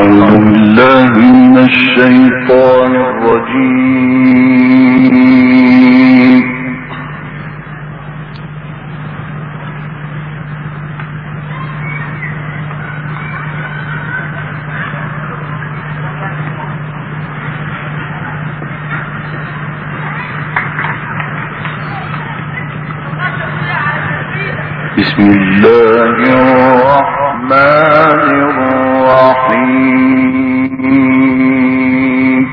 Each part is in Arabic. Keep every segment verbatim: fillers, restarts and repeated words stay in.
الشيطان الرجيم. بسم الله الرحمن الرحيم.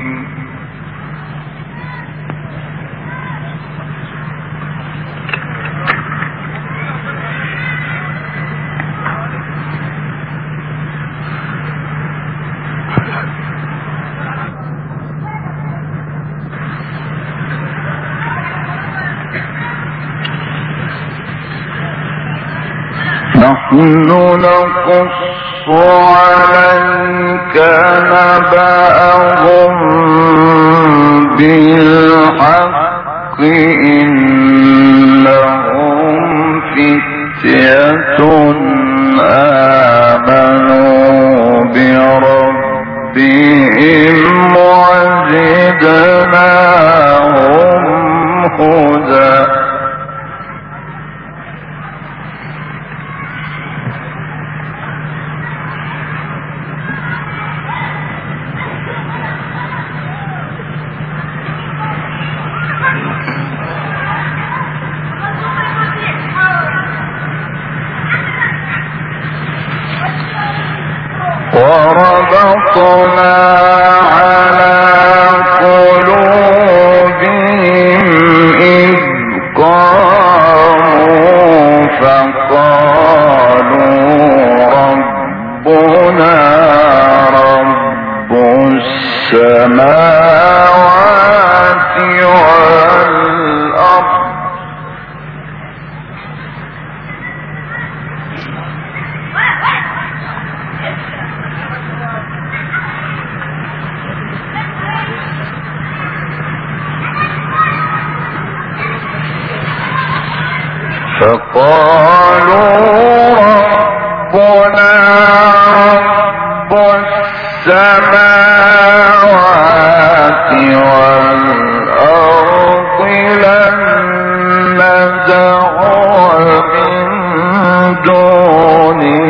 نحن نقص عليك نبأهم بالحق إنهم فتية آمنوا بربهم وزدناهم هدى. وربطنا على قلوبهم إذ قاموا فقالوا ربنا رب السماوات والأرض فقالوا ربنا رب السماوات والأرض لن ندعو من دونه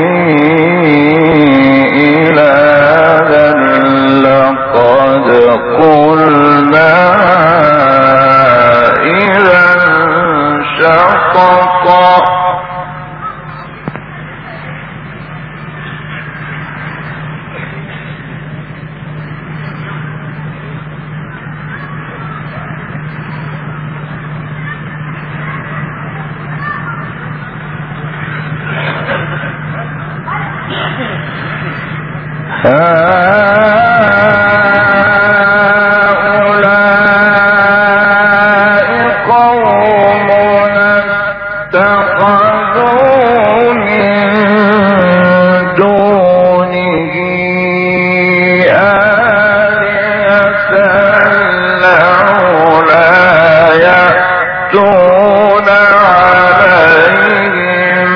إلها لقد قلنا إذا شططا. هؤلاء قومنا اتخذوا من دونه آلهة لولا يأتون عليهم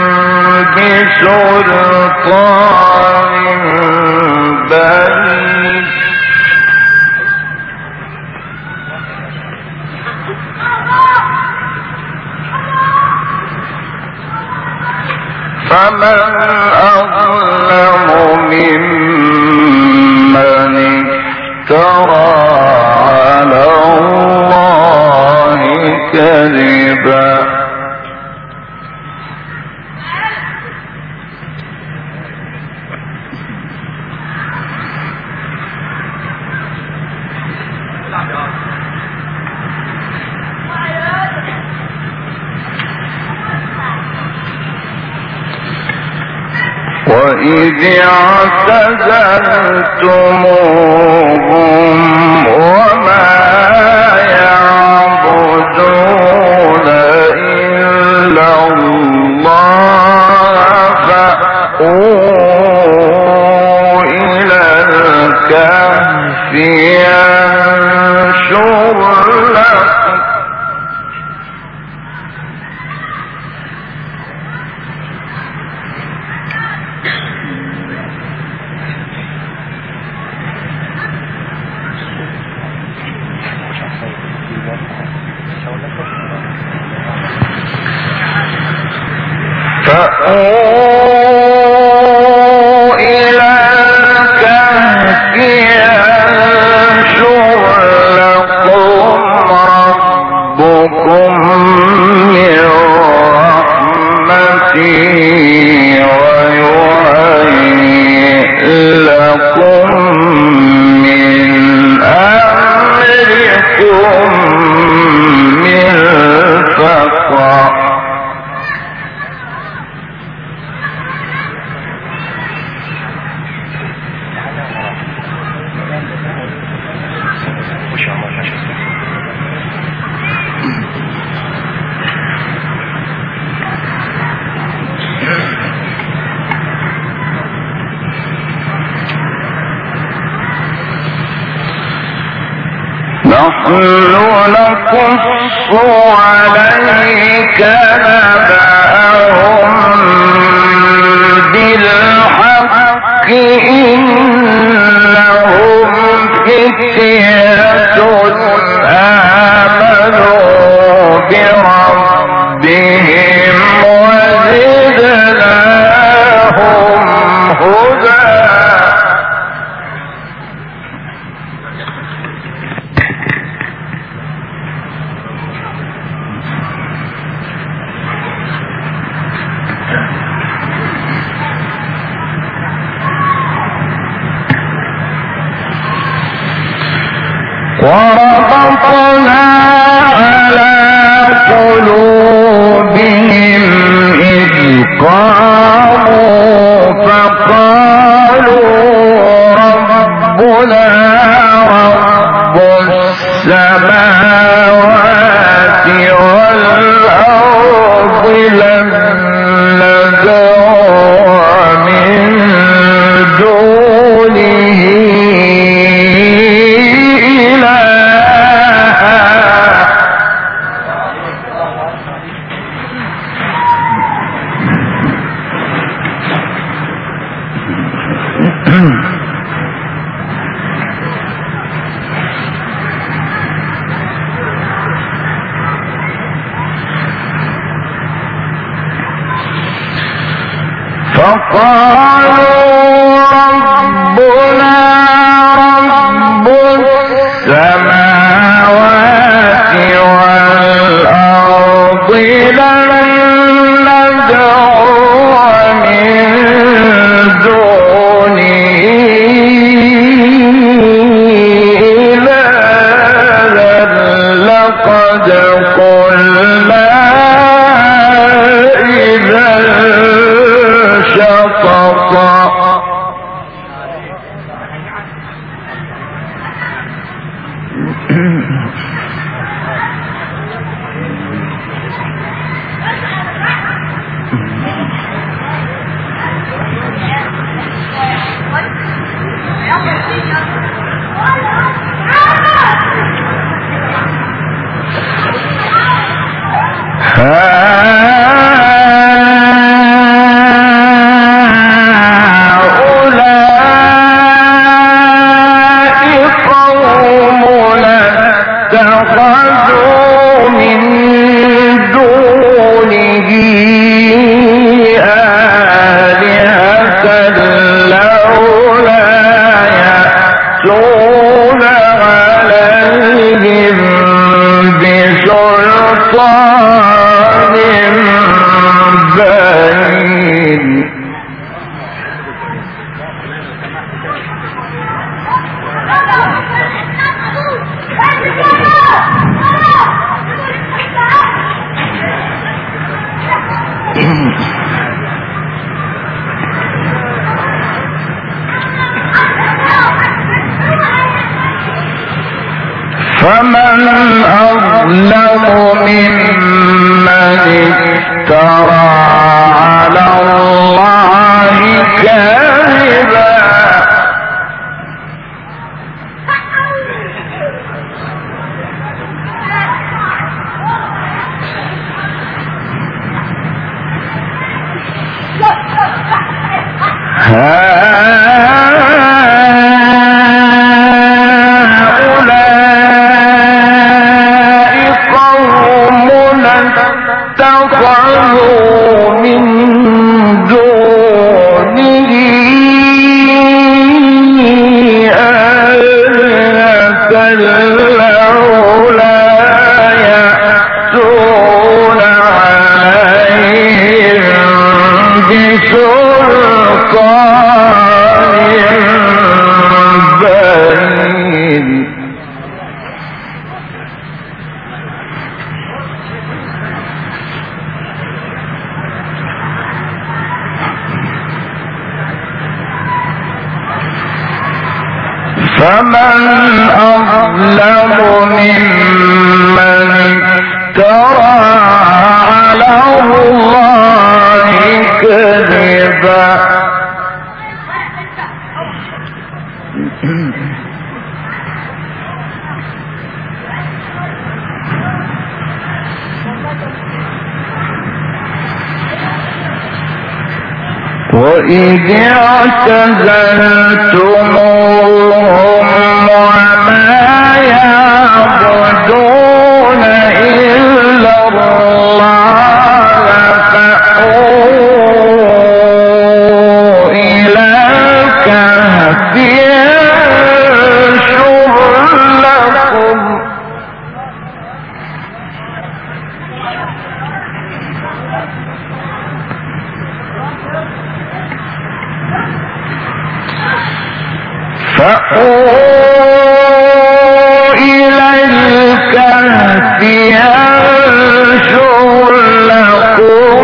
بسلطان بين. فمن أظلم ممن افترى على الله كذبا. وإذ اعتزلتموهم وما يعبدون إلا الله فأووا إلى الكهف ينشر لكم فأووا إلى الكهف ينشر لكم ربكم من رحمته ويهيئ لكم من أمركم مرفقا. نحن نقص عليك نبأهم بالحق إنهم فتية آمنوا بربهم وزدناهم هدى. وربطنا على قلوبهم إذ قاموا فقالوا ربنا رب السماوات والأرض لن ندعو من دونه فقالوا ربنا رب السماوات والأرض لن ندعو من دونه إلها لقد قلنا إذا شططا. اتخذوا من دونه آلهة لولا يأتون عليهم بسلطان بين. فمن أظلم ممن افترى على الله كذبا. هؤلاء قوم اتخذوا من بسلطان بين فمن أظلم ممن افترى على الله كذبا وإذ اعتزلتموهم وما يعبدون إلا الله فأووا إلى الكهف ينشر لكم فأووا إلى الكهف ينشر لكم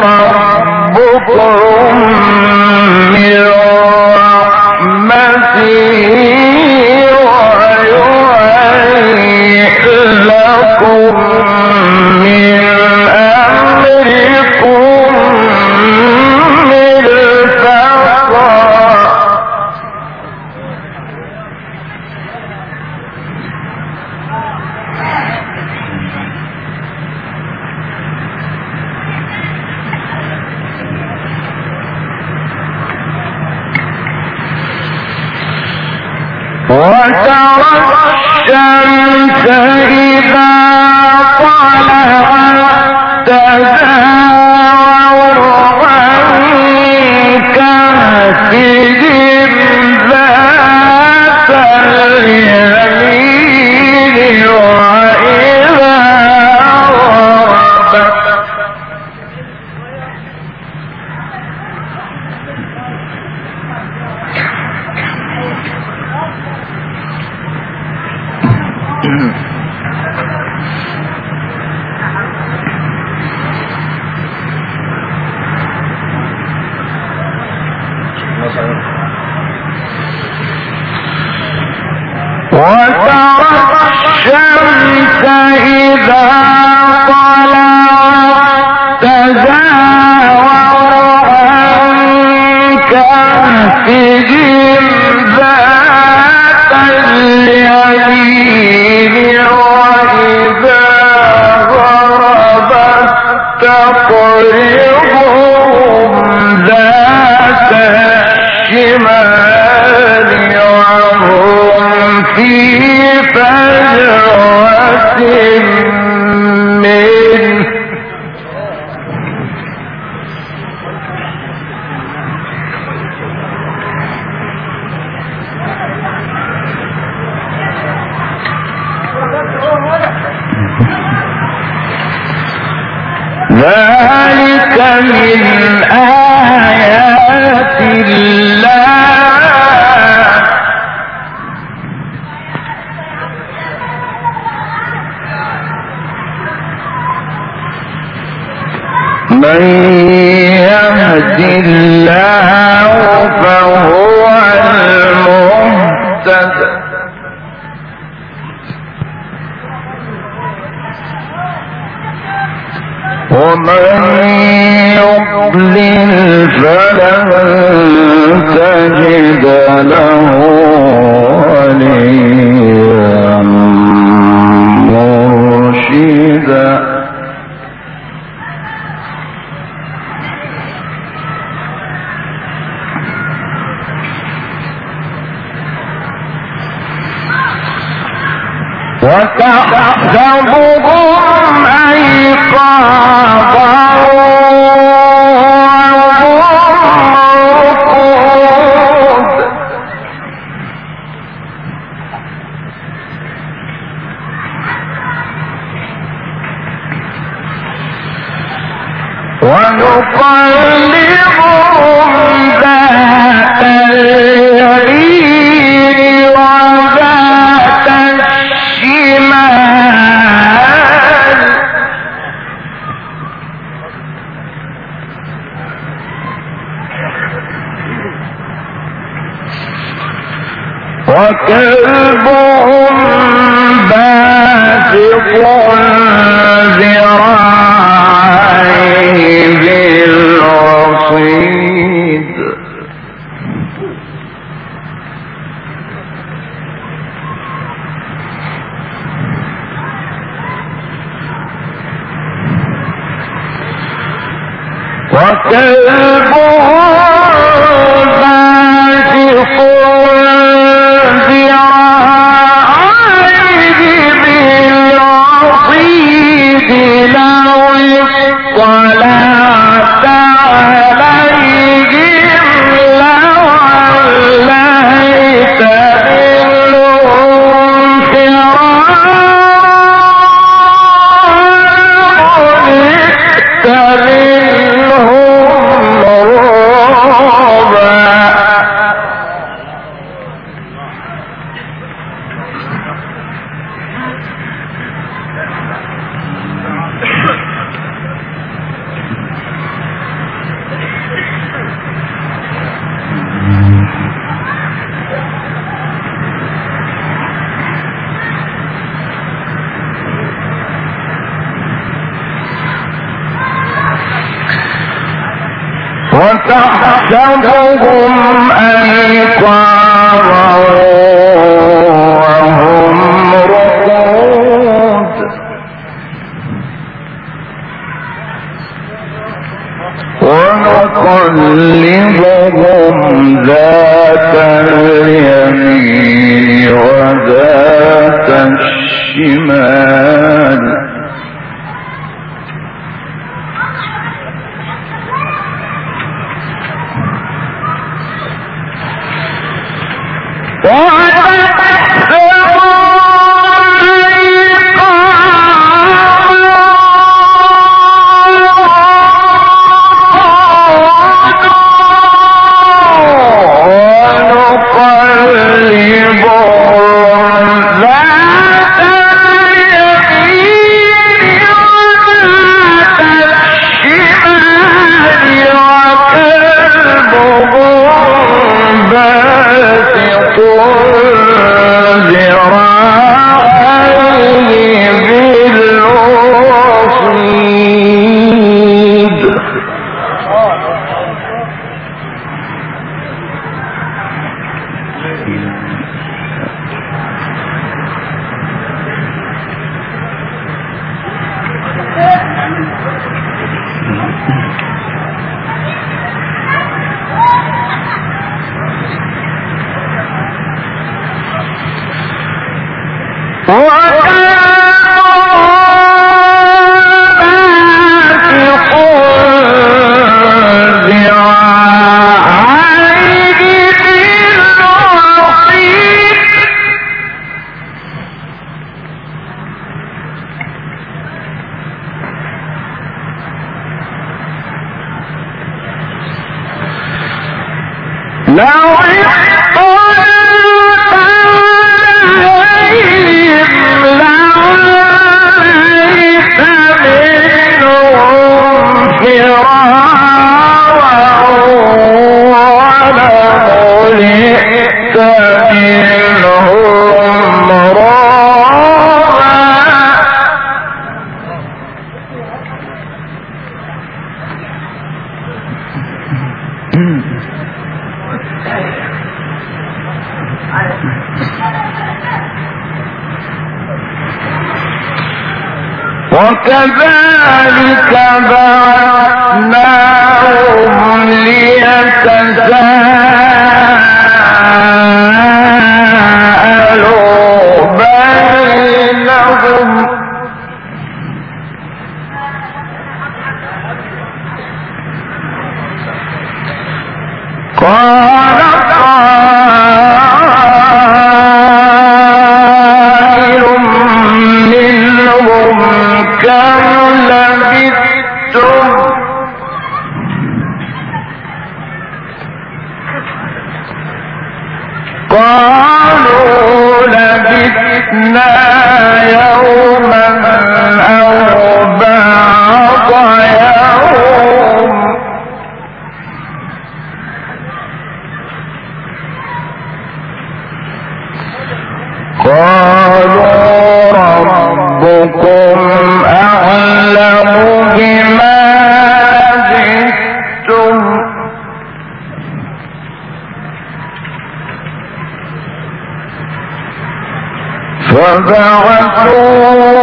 ربكم من رحمته ويهيئ لكم من أمركم مرفقا وترى الشمس إذا طلعت تزاور عن كهفهم ذات اليمين وإذا غربت وترى الشمس إذا طلعت تزاور عن كهفهم ذات اليمين وإذا غربت تقرضهم ذات الشمال وهم في فجوة منه ذلك من آيات الله من يهد الله فهو المهتد ومن يضلل فلن تجد له وليا مرشدا وتحسبهم أيقاظا ونقلب وكلبهم باسط ذراعيه بالوصيد وكلبهم باسط ذراعيه بالوصيد لو اطلعت عليهم لوليت منهم فرارا وتحسبهم أيقاظا وهم رقود ونقلبهم ذات اليمين وذات الشمال وكذلك بعثناهم ليتساءلوا بينهم قال قائل منهم كم لبثتم قالوا لبثنا يوما أو بعض يوم قالوا ربكم أعلم بما لبثتم فبعثوا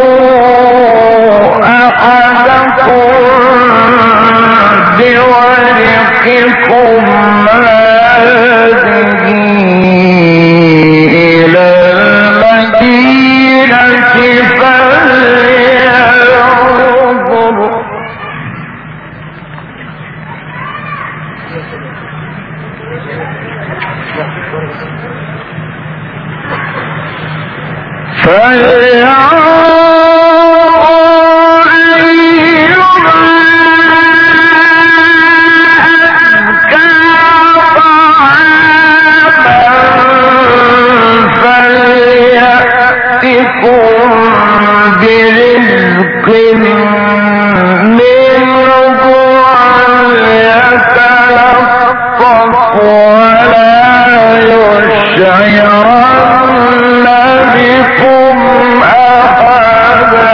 أحدكم بورقكم هذه إلى المدينة فلينظر فلينظر أيها أزكى طعاما فليأتكم برزق منه وليتلطف ولا يشعرن بكم أحدا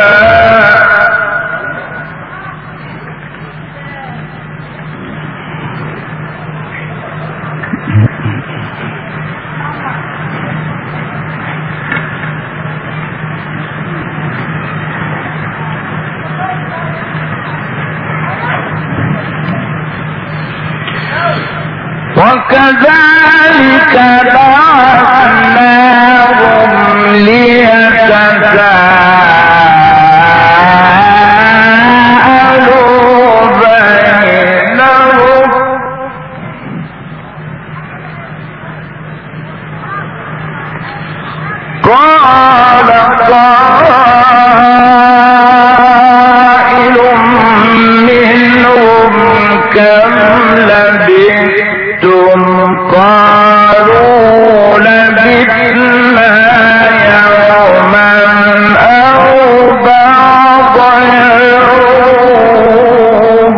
وكذلك بعثناهم ليتساءلوا بينهم قال قائل منهم كم لبثتم قالوا لبثنا يوما أو بعض يوم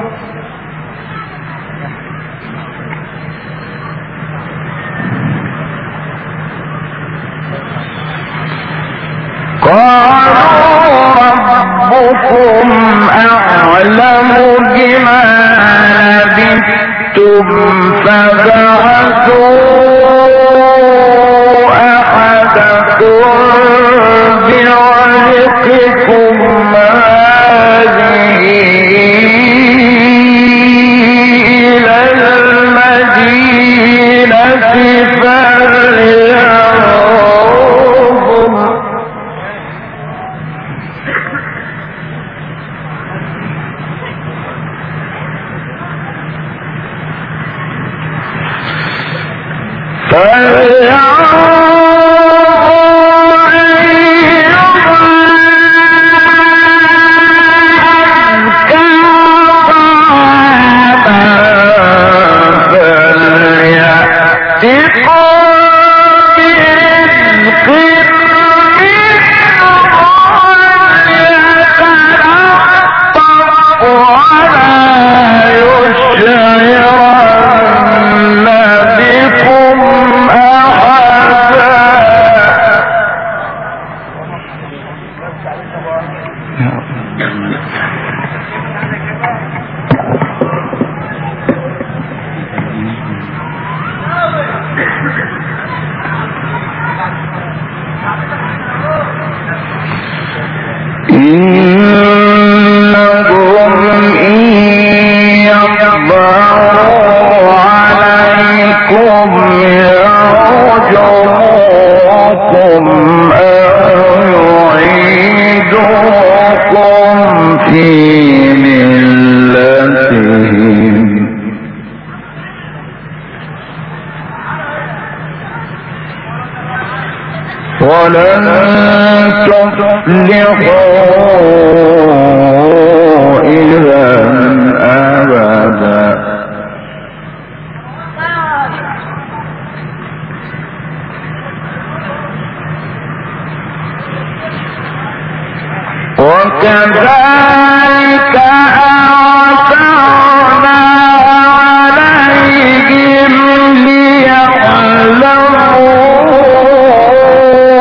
قالوا ربكم أعلم بما لبثتم فبعثوا أحدكم بورقكم هذه إلى المدينة فلينظر إنهم إن يظهروا عليكم يرجموكم أو يعيدوكم في ملتهم ولن تفلحوا إذا أبدا وكذلك أعثرنا عليهم ليعلموا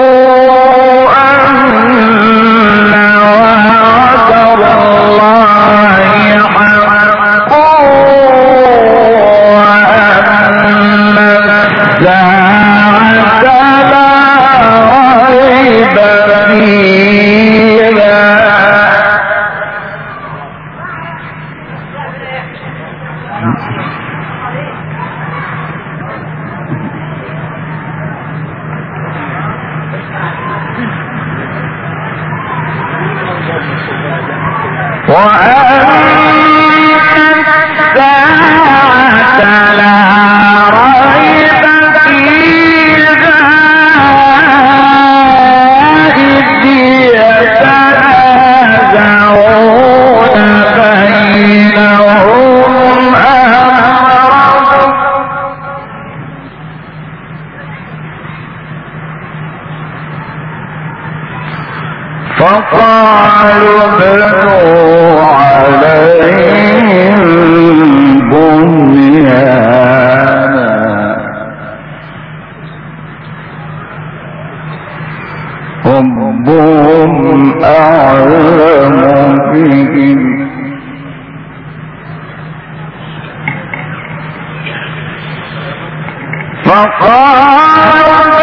فقالوا بنوا عليهم بنيانا ربهم أعلم بهم فقالوا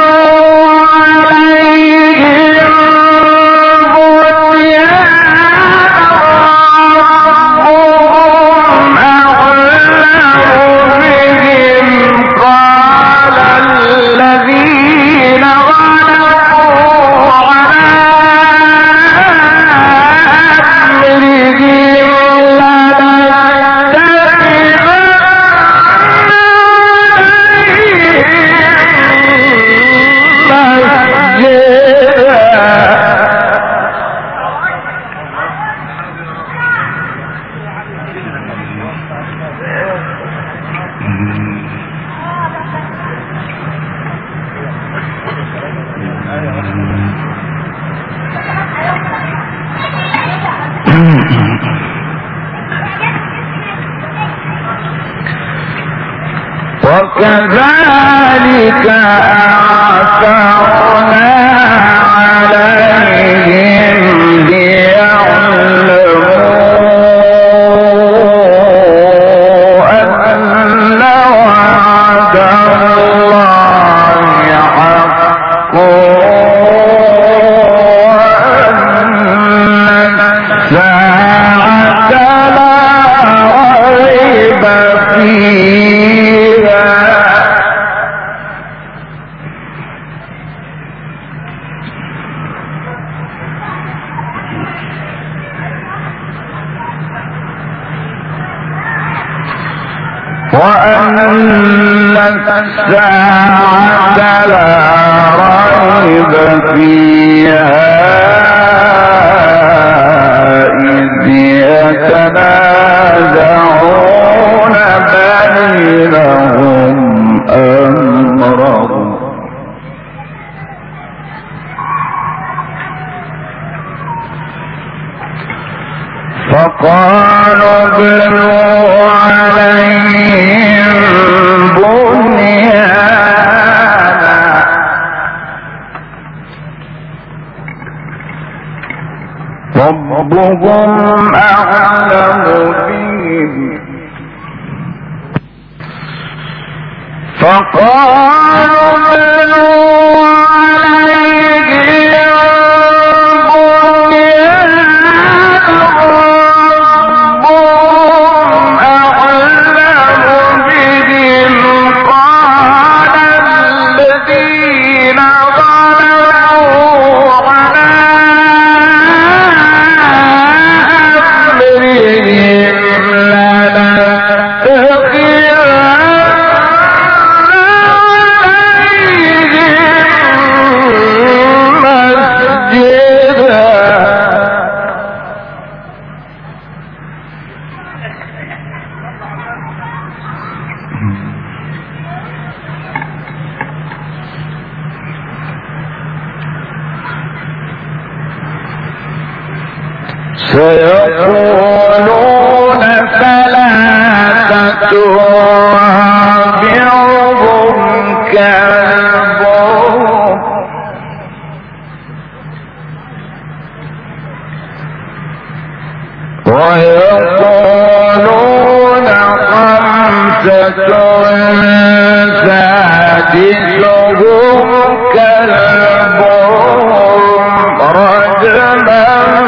وكذلك أعثرنا عليهم ليعلموا أن وعد الله حق وأن الساعة لا ريب فيها وأن الساعة لا ريب فيها إذ يتنازعون بينهم أمرهم فقالوا بنوا عليهم بنيانا ربهم أعلم بهم فقالوا بنوا عليهم سيقولون ثلاثة رابعهم كلبهم ويقولون خمسة سادسهم كلبهم رجما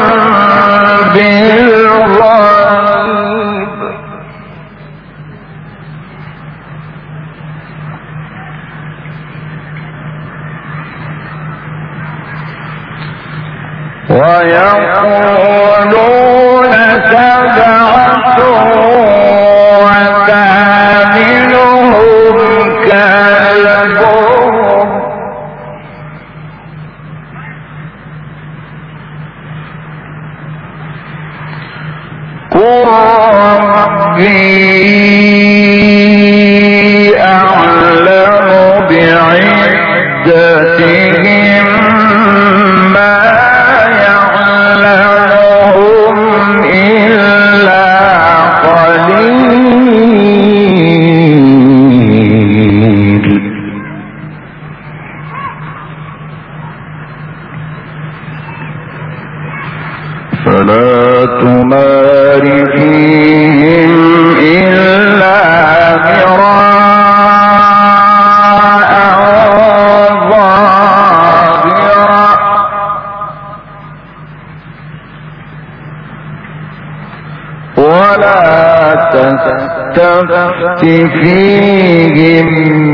بالغيب ويقولون سبعة وثامنهم فيهم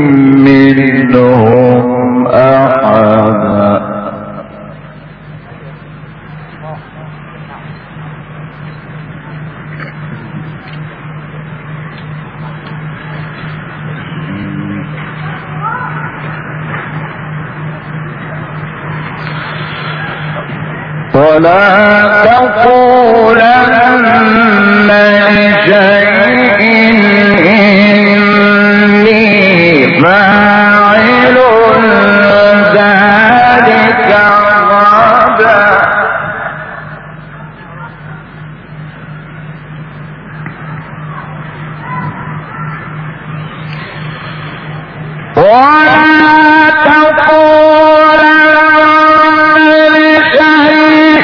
منهم أحدا ولا تقولن لشيء إني فاعل ذلك غدا ولا تقولن لشيء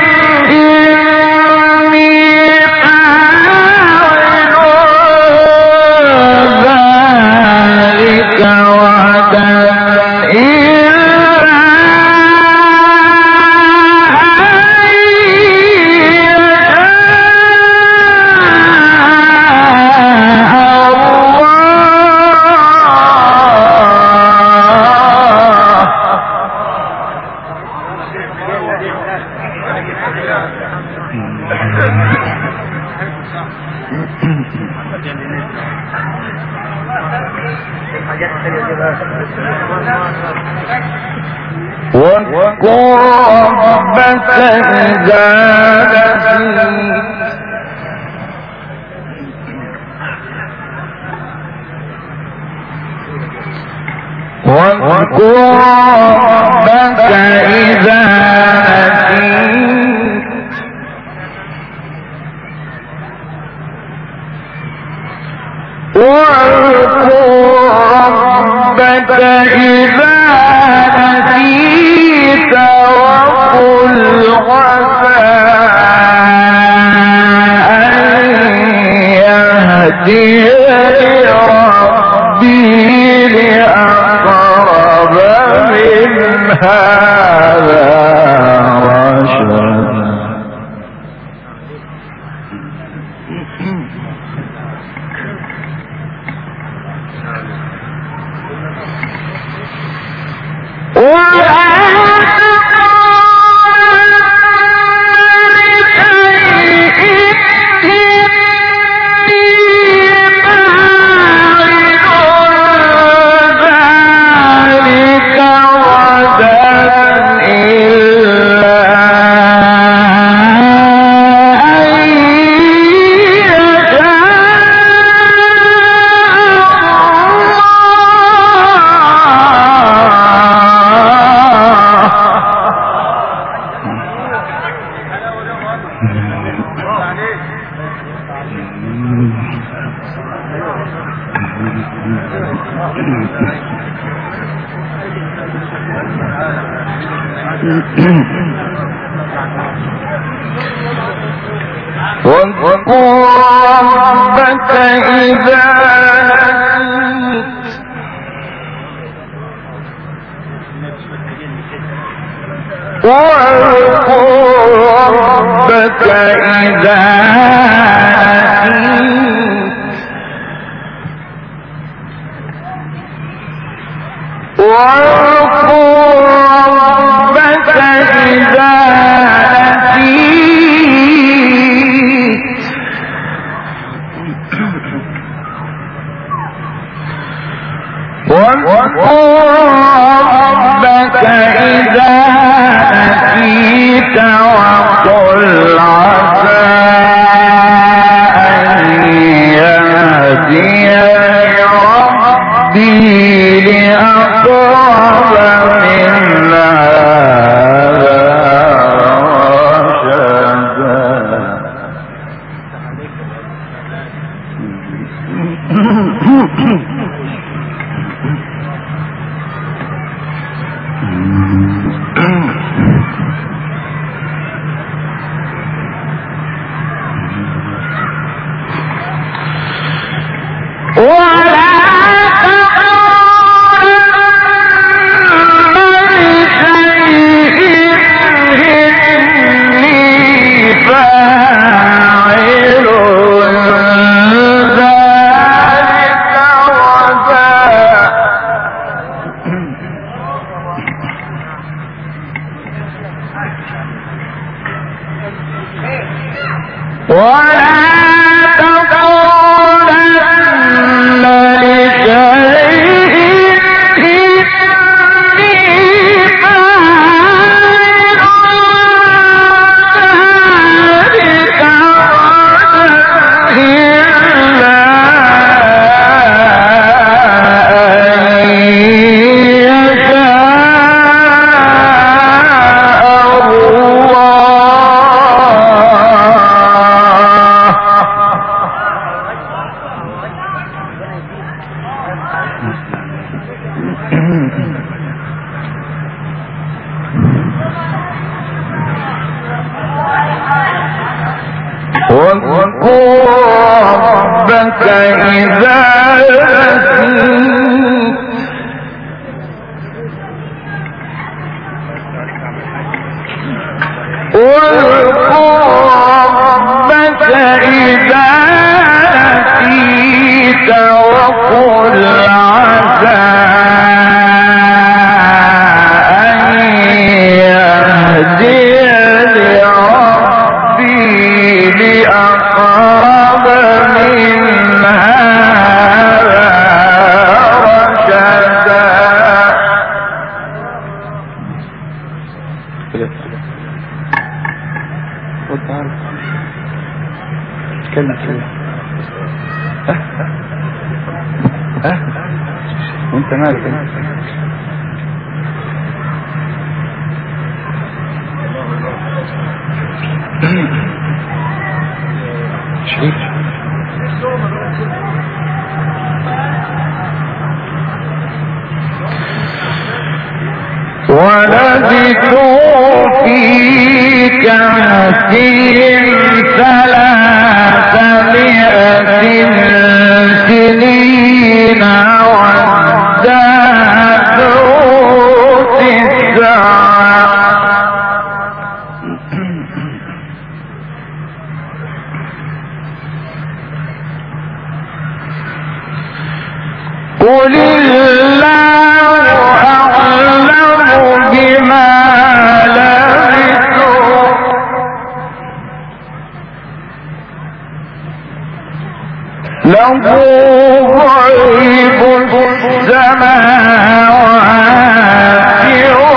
واذكر ربك إذا نسيت واذكر ربك إذا نسيت واذكر ربك إذا نسيت وقل عسى أن يهديني ربي لأقرب من هذا رشدا واذكر ربك إذا نسيت واذكر ربك إذا نسيت واذكر ربك إذا واذكر ربك إذا نسيت وقل عسى أن يهديني ربي لأقرب من هذا رشدا فاعل ذلك إذا نسيت واذكر ربك إذا نسيت وقل عسى أن يهديني ربي لأقرب من هذا رشدا. تكلم شوية. ها ها وانت مالك انت؟ شريك ولبثوا في كهفهم ثلاثمائة سنين وازدادوا تسعا. قل الله أعلم بما لبثوا له غيب السماوات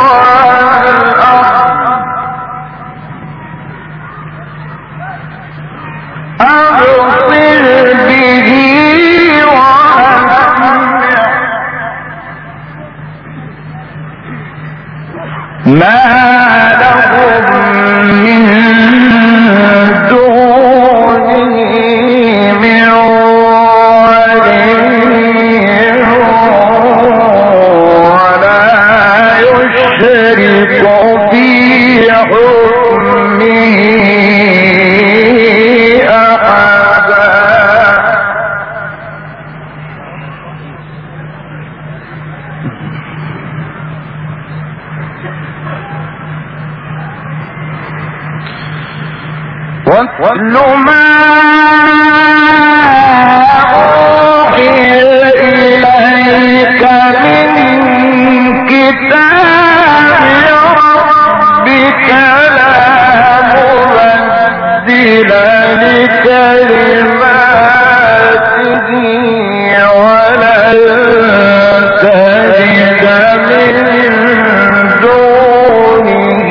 والأرض أبصر به ما لهم من دونه من ولي ولا يشرك في حكمه أحدا. واتل ما أوحي إليك من كتاب ربك لا مبدل لكلماته ولن تجد من دونه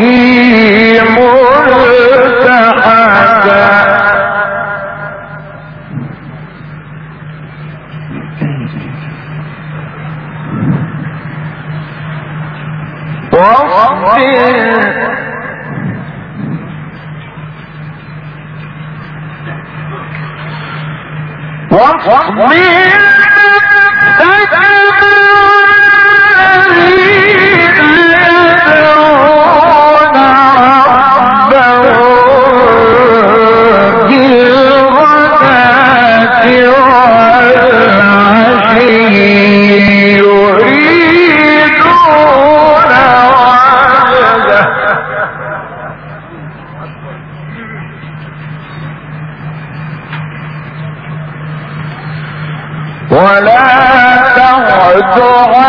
ملتحدا. واصبر الذين يدعون ربهم بالغداة والعشي يريدون وجهه ولا تعد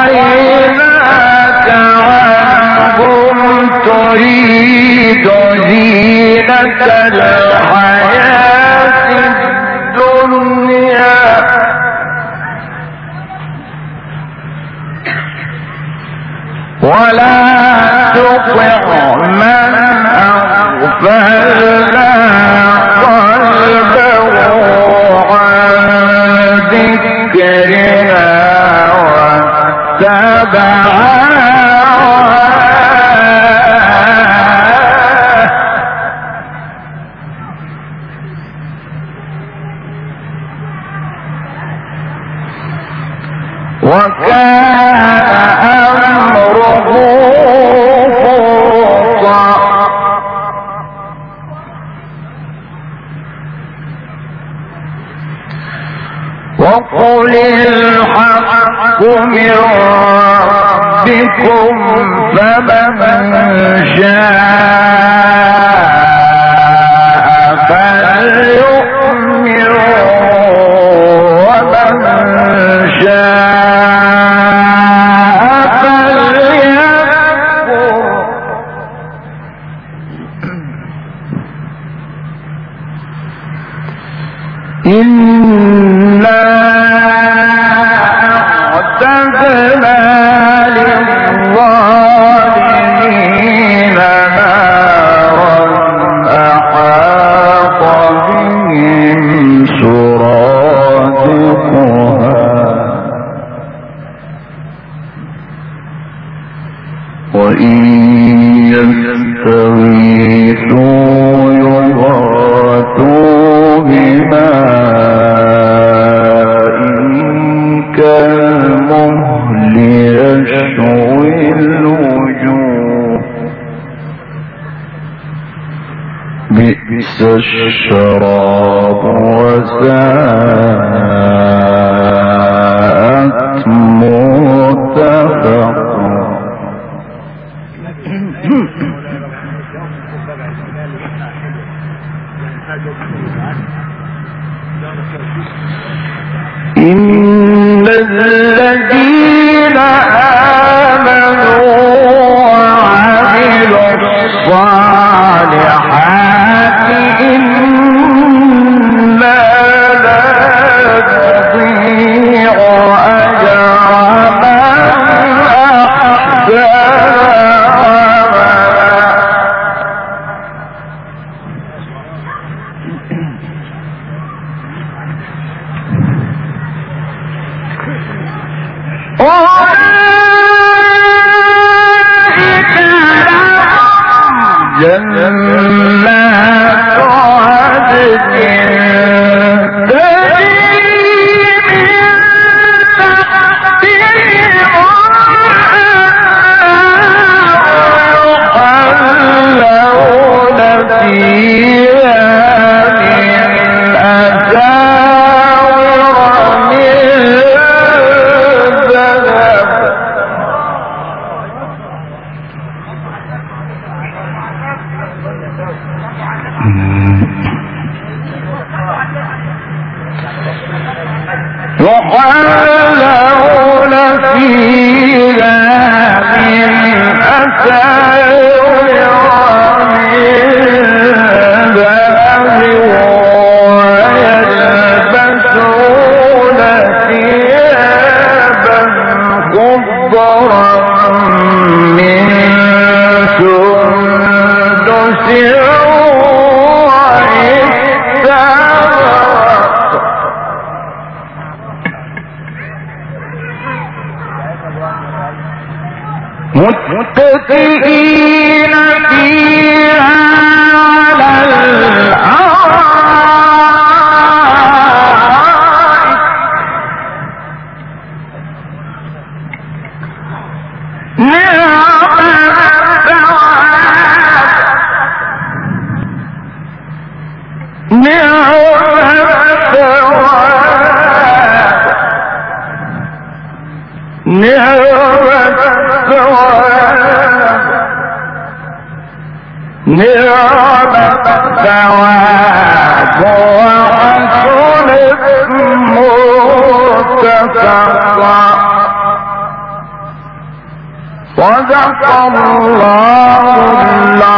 عيناك عنهم تريد زينة الحياة الدنيا ولا تطع من أغفلنا قلبه عن ذكرنا واتبع وكان أمره فرطا. الحق من ربكم فمن شاء فليؤمن ومن شاء فليكفر إنا أعتدنا للظالمين نارا أحاط بهم سرادقها وإن يستغيثوا يغاثوا بماء كالمهل يشوي الوجوه بئس الشراب وساءت مرتفقا. إن الذين آمنوا وعملوا الصالحات إنا لا نضيع أجر من أحسن جنات عدن تجري من تحتهم يحلون فيها من أساور من ذهب يحلون فيها من أساور من ذهب ويلبسون ثيابا خضرا من سندس متكئين فيها على الأرائك نعم الثواب نعم الثواب نعم نعم الثواب وحسنت مرتفقا. صدق الله العظيم.